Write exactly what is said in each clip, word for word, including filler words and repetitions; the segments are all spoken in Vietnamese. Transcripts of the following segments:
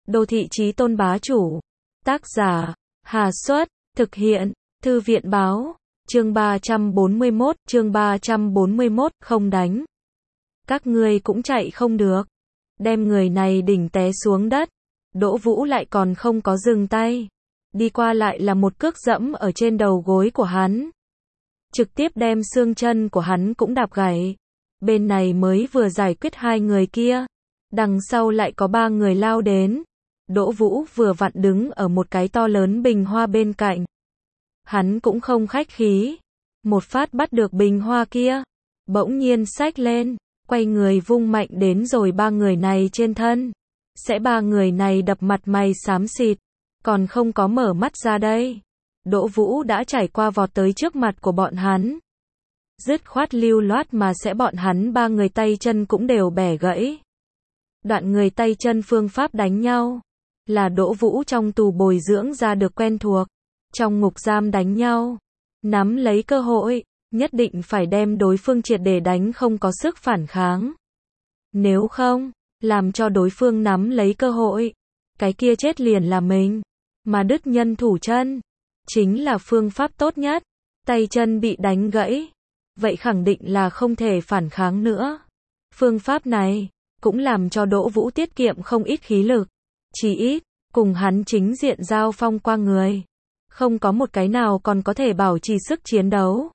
Đô thị chí tôn bá chủ. Tác giả, Hà Xuất, thực hiện, Thư viện báo, chương ba trăm bốn mươi mốt, chương ba trăm bốn mươi mốt, không đánh. Các ngươi cũng chạy không được. Đem người này đỉnh té xuống đất. Đỗ Vũ lại còn không có dừng tay. Đi qua lại là một cước dẫm ở trên đầu gối của hắn. Trực tiếp đem xương chân của hắn cũng đạp gãy. Bên này mới vừa giải quyết hai người kia. Đằng sau lại có ba người lao đến. Đỗ Vũ vừa vặn đứng ở một cái to lớn bình hoa bên cạnh. Hắn cũng không khách khí. Một phát bắt được bình hoa kia. Bỗng nhiên xách lên. Quay người vung mạnh đến rồi ba người này trên thân. Sẽ ba người này đập mặt mày xám xịt. Còn không có mở mắt ra đây. Đỗ Vũ đã trải qua vọt tới trước mặt của bọn hắn. Dứt khoát lưu loát mà sẽ bọn hắn ba người tay chân cũng đều bẻ gãy. Đoạn người tay chân phương pháp đánh nhau. Là Đỗ Vũ trong tù bồi dưỡng ra được quen thuộc. Trong ngục giam đánh nhau. Nắm lấy cơ hội. Nhất định phải đem đối phương triệt để đánh không có sức phản kháng. Nếu không, làm cho đối phương nắm lấy cơ hội. Cái kia chết liền là mình. Mà đứt nhân thủ chân. Chính là phương pháp tốt nhất. Tay chân bị đánh gãy. Vậy khẳng định là không thể phản kháng nữa. Phương pháp này cũng làm cho Đỗ Vũ tiết kiệm không ít khí lực. Chỉ ít, cùng hắn chính diện giao phong qua người. Không có một cái nào còn có thể bảo trì sức chiến đấu.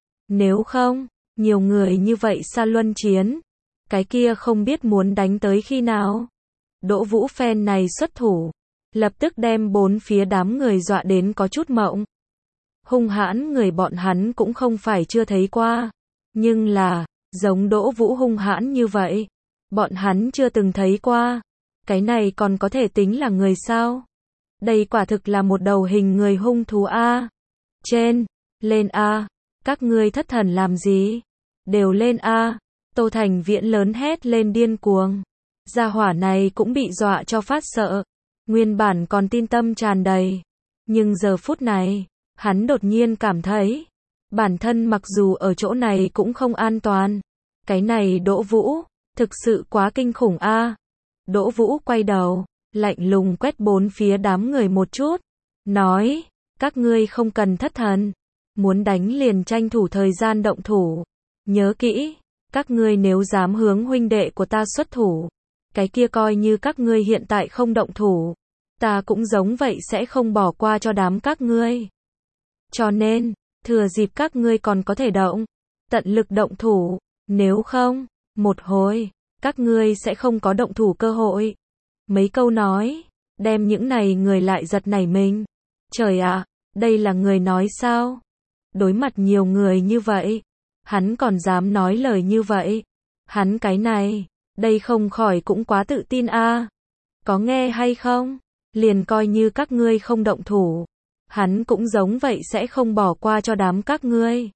Nếu không, nhiều người như vậy xa luân chiến. Cái kia không biết muốn đánh tới khi nào. Đỗ Vũ phen này xuất thủ. Lập tức đem bốn phía đám người dọa đến có chút mộng. Hung hãn người bọn hắn cũng không phải chưa thấy qua. Nhưng là, giống Đỗ Vũ hung hãn như vậy. Bọn hắn chưa từng thấy qua. Cái này còn có thể tính là người sao? Đây quả thực là một đầu hình người hung thú a. Trên, lên a. Các ngươi thất thần làm gì? Đều lên a. Tô Thành Viễn lớn hét lên điên cuồng. Gia hỏa này cũng bị dọa cho phát sợ. Nguyên bản còn tin tâm tràn đầy. Nhưng giờ phút này, hắn đột nhiên cảm thấy. Bản thân mặc dù ở chỗ này cũng không an toàn. Cái này Đỗ Vũ, thực sự quá kinh khủng a. Đỗ Vũ quay đầu, lạnh lùng quét bốn phía đám người một chút. Nói, các ngươi không cần thất thần. Muốn đánh liền tranh thủ thời gian động thủ. Nhớ kỹ, các ngươi nếu dám hướng huynh đệ của ta xuất thủ. Cái kia coi như các ngươi hiện tại không động thủ. Ta cũng giống vậy sẽ không bỏ qua cho đám các ngươi. Cho nên, thừa dịp các ngươi còn có thể động. Tận lực động thủ. Nếu không, một hồi, các ngươi sẽ không có động thủ cơ hội. Mấy câu nói, đem những này người lại giật nảy mình. Trời ạ, đây là người nói sao? Đối mặt nhiều người như vậy, hắn còn dám nói lời như vậy. Hắn cái này, đây không khỏi cũng quá tự tin a. Có nghe hay không? Liền coi như các ngươi không động thủ. Hắn cũng giống vậy sẽ không bỏ qua cho đám các ngươi.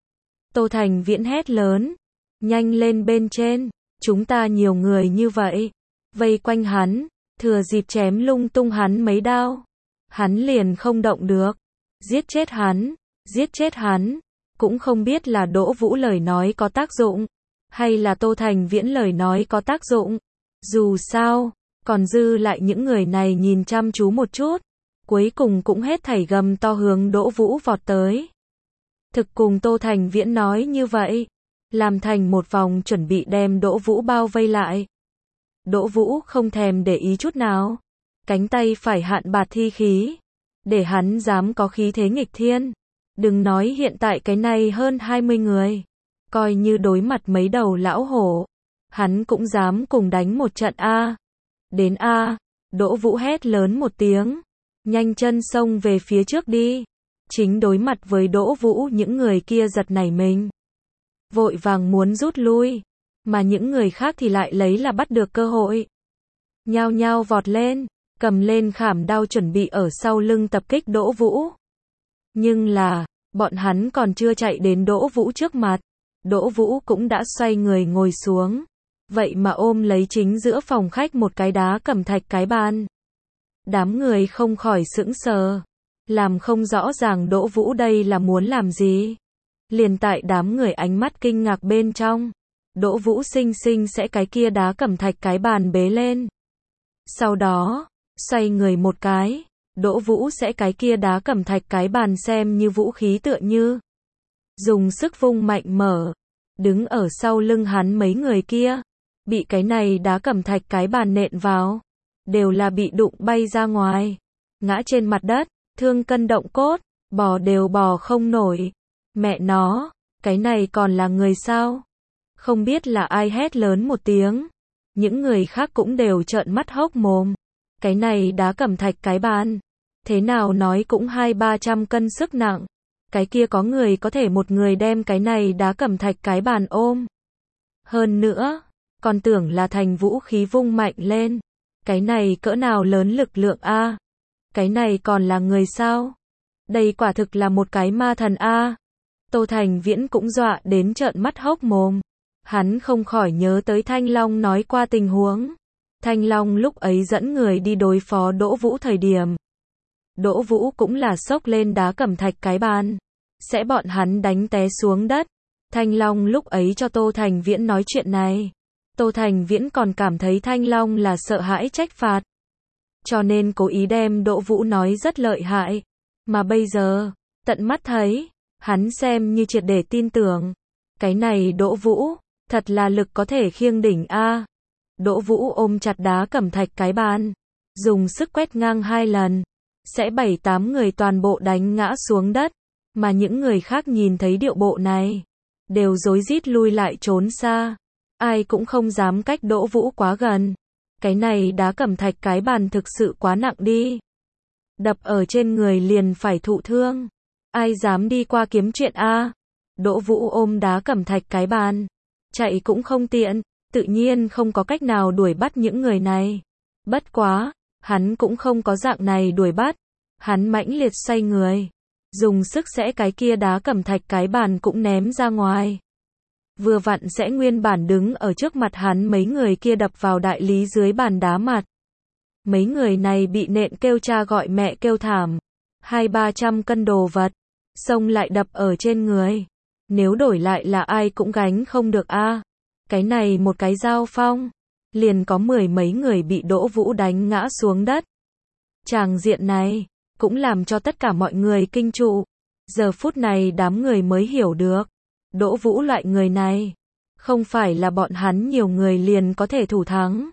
Tô Thành Viễn hét lớn. Nhanh lên bên trên, chúng ta nhiều người như vậy. Vây quanh hắn, thừa dịp chém lung tung hắn mấy đao. Hắn liền không động được. Giết chết hắn, giết chết hắn. Cũng không biết là Đỗ Vũ lời nói có tác dụng. Hay là Tô Thành Viễn lời nói có tác dụng. Dù sao, còn dư lại những người này nhìn chăm chú một chút. Cuối cùng cũng hết thảy gầm to hướng Đỗ Vũ vọt tới. Thực cùng Tô Thành Viễn nói như vậy. Làm thành một vòng chuẩn bị đem Đỗ Vũ bao vây lại. Đỗ Vũ không thèm để ý chút nào. Cánh tay phải hạn bạt thi khí. Để hắn dám có khí thế nghịch thiên. Đừng nói hiện tại cái này hơn hai mươi người. Coi như đối mặt mấy đầu lão hổ. Hắn cũng dám cùng đánh một trận a. Đến a. Đỗ Vũ hét lớn một tiếng. Nhanh chân xông về phía trước đi. Chính đối mặt với Đỗ Vũ những người kia giật nảy mình. Vội vàng muốn rút lui. Mà những người khác thì lại lấy là bắt được cơ hội. Nhao nhao vọt lên. Cầm lên khảm đao chuẩn bị ở sau lưng tập kích Đỗ Vũ. Nhưng là, bọn hắn còn chưa chạy đến Đỗ Vũ trước mặt. Đỗ Vũ cũng đã xoay người ngồi xuống. Vậy mà ôm lấy chính giữa phòng khách một cái đá cẩm thạch cái bàn. Đám người không khỏi sững sờ. Làm không rõ ràng Đỗ Vũ đây là muốn làm gì. Liền tại đám người ánh mắt kinh ngạc bên trong. Đỗ Vũ xinh xinh sẽ cái kia đá cẩm thạch cái bàn bế lên. Sau đó, xoay người một cái, Đỗ Vũ sẽ cái kia đá cẩm thạch cái bàn xem như vũ khí tựa như. Dùng sức vung mạnh mở, đứng ở sau lưng hắn mấy người kia, bị cái này đá cẩm thạch cái bàn nện vào, đều là bị đụng bay ra ngoài, ngã trên mặt đất, thương cân động cốt, bò đều bò không nổi. Mẹ nó, cái này còn là người sao? Không biết là ai hét lớn một tiếng, những người khác cũng đều trợn mắt hốc mồm. Cái này đá cẩm thạch cái bàn, thế nào nói cũng hai ba trăm cân sức nặng. Cái kia có người có thể một người đem cái này đá cẩm thạch cái bàn ôm. Hơn nữa, còn tưởng là thành vũ khí vung mạnh lên. Cái này cỡ nào lớn lực lượng a? Cái này còn là người sao? Đây quả thực là một cái ma thần a. Tô Thành Viễn cũng dọa đến trợn mắt hốc mồm. Hắn không khỏi nhớ tới Thanh Long nói qua tình huống. Thanh Long lúc ấy dẫn người đi đối phó Đỗ Vũ thời điểm. Đỗ Vũ cũng là xốc lên đá cẩm thạch cái bàn, sẽ bọn hắn đánh té xuống đất. Thanh Long lúc ấy cho Tô Thành Viễn nói chuyện này. Tô Thành Viễn còn cảm thấy Thanh Long là sợ hãi trách phạt. Cho nên cố ý đem Đỗ Vũ nói rất lợi hại. Mà bây giờ, tận mắt thấy, hắn xem như triệt để tin tưởng. Cái này Đỗ Vũ, thật là lực có thể khiêng đỉnh a. Đỗ Vũ ôm chặt đá cẩm thạch cái bàn, dùng sức quét ngang hai lần, sẽ bảy tám người toàn bộ đánh ngã xuống đất, mà những người khác nhìn thấy điệu bộ này, đều rối rít lui lại trốn xa, ai cũng không dám cách Đỗ Vũ quá gần. Cái này đá cẩm thạch cái bàn thực sự quá nặng đi, đập ở trên người liền phải thụ thương, ai dám đi qua kiếm chuyện a? Đỗ Vũ ôm đá cẩm thạch cái bàn, chạy cũng không tiện, tự nhiên không có cách nào đuổi bắt những người này. Bất quá, hắn cũng không có dạng này đuổi bắt, hắn mãnh liệt xoay người, dùng sức sẽ cái kia đá cẩm thạch cái bàn cũng ném ra ngoài. Vừa vặn sẽ nguyên bản đứng ở trước mặt hắn mấy người kia đập vào đại lý dưới bàn đá mặt. Mấy người này bị nện kêu cha gọi mẹ kêu thảm, hai ba trăm cân đồ vật, xông lại đập ở trên người. Nếu đổi lại là ai cũng gánh không được a. Cái này một cái giao phong, liền có mười mấy người bị Đỗ Vũ đánh ngã xuống đất. Tràng diện này, cũng làm cho tất cả mọi người kinh trụ. Giờ phút này đám người mới hiểu được, Đỗ Vũ loại người này, không phải là bọn hắn nhiều người liền có thể thủ thắng.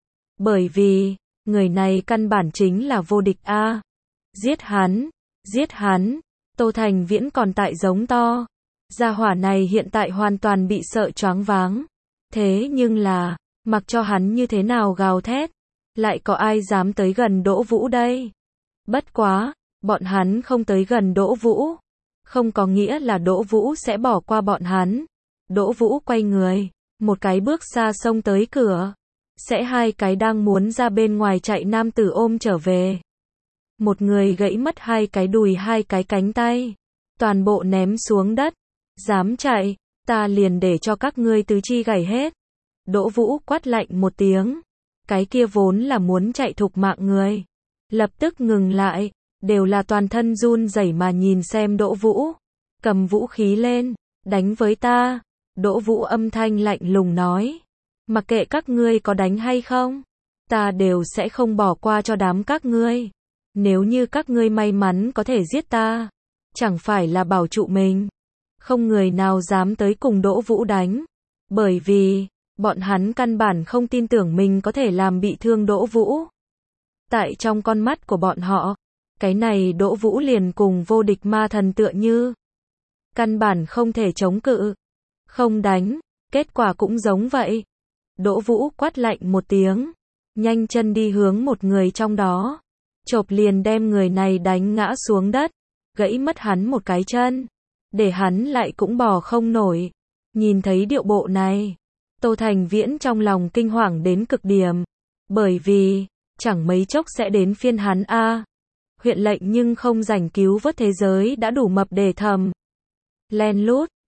Bởi vì, người này căn bản chính là vô địch a. Giết hắn, giết hắn, Tô Thành Viễn còn tại giống to. Gia hỏa này hiện tại hoàn toàn bị sợ choáng váng. Thế nhưng là, mặc cho hắn như thế nào gào thét, lại có ai dám tới gần Đỗ Vũ đây? Bất quá, bọn hắn không tới gần Đỗ Vũ, không có nghĩa là Đỗ Vũ sẽ bỏ qua bọn hắn. Đỗ Vũ quay người, một cái bước xa xông tới cửa, sẽ hai cái đang muốn ra bên ngoài chạy nam tử ôm trở về. Một người gãy mất hai cái đùi hai cái cánh tay, toàn bộ ném xuống đất. Dám chạy, ta liền để cho các ngươi tứ chi gãy hết. Đỗ Vũ quát lạnh một tiếng, cái kia vốn là muốn chạy thục mạng người, lập tức ngừng lại, đều là toàn thân run rẩy mà nhìn xem Đỗ Vũ. Cầm vũ khí lên, đánh với ta. Đỗ Vũ âm thanh lạnh lùng nói, mặc kệ các ngươi có đánh hay không, ta đều sẽ không bỏ qua cho đám các ngươi. Nếu như các ngươi may mắn có thể giết ta, chẳng phải là bảo trụ mình. Không người nào dám tới cùng Đỗ Vũ đánh, bởi vì, bọn hắn căn bản không tin tưởng mình có thể làm bị thương Đỗ Vũ. Tại trong con mắt của bọn họ, cái này Đỗ Vũ liền cùng vô địch ma thần tựa như. Căn bản không thể chống cự, không đánh, kết quả cũng giống vậy. Đỗ Vũ quát lạnh một tiếng, nhanh chân đi hướng một người trong đó, chộp liền đem người này đánh ngã xuống đất, gãy mất hắn một cái chân, để hắn lại cũng bò không nổi. Nhìn thấy điệu bộ này, Tô Thành Viễn trong lòng kinh hoàng đến cực điểm, bởi vì, chẳng mấy chốc sẽ đến phiên hắn a. Huyện lệnh nhưng không rảnh cứu vớt thế giới đã đủ mập để thầm. Len lút,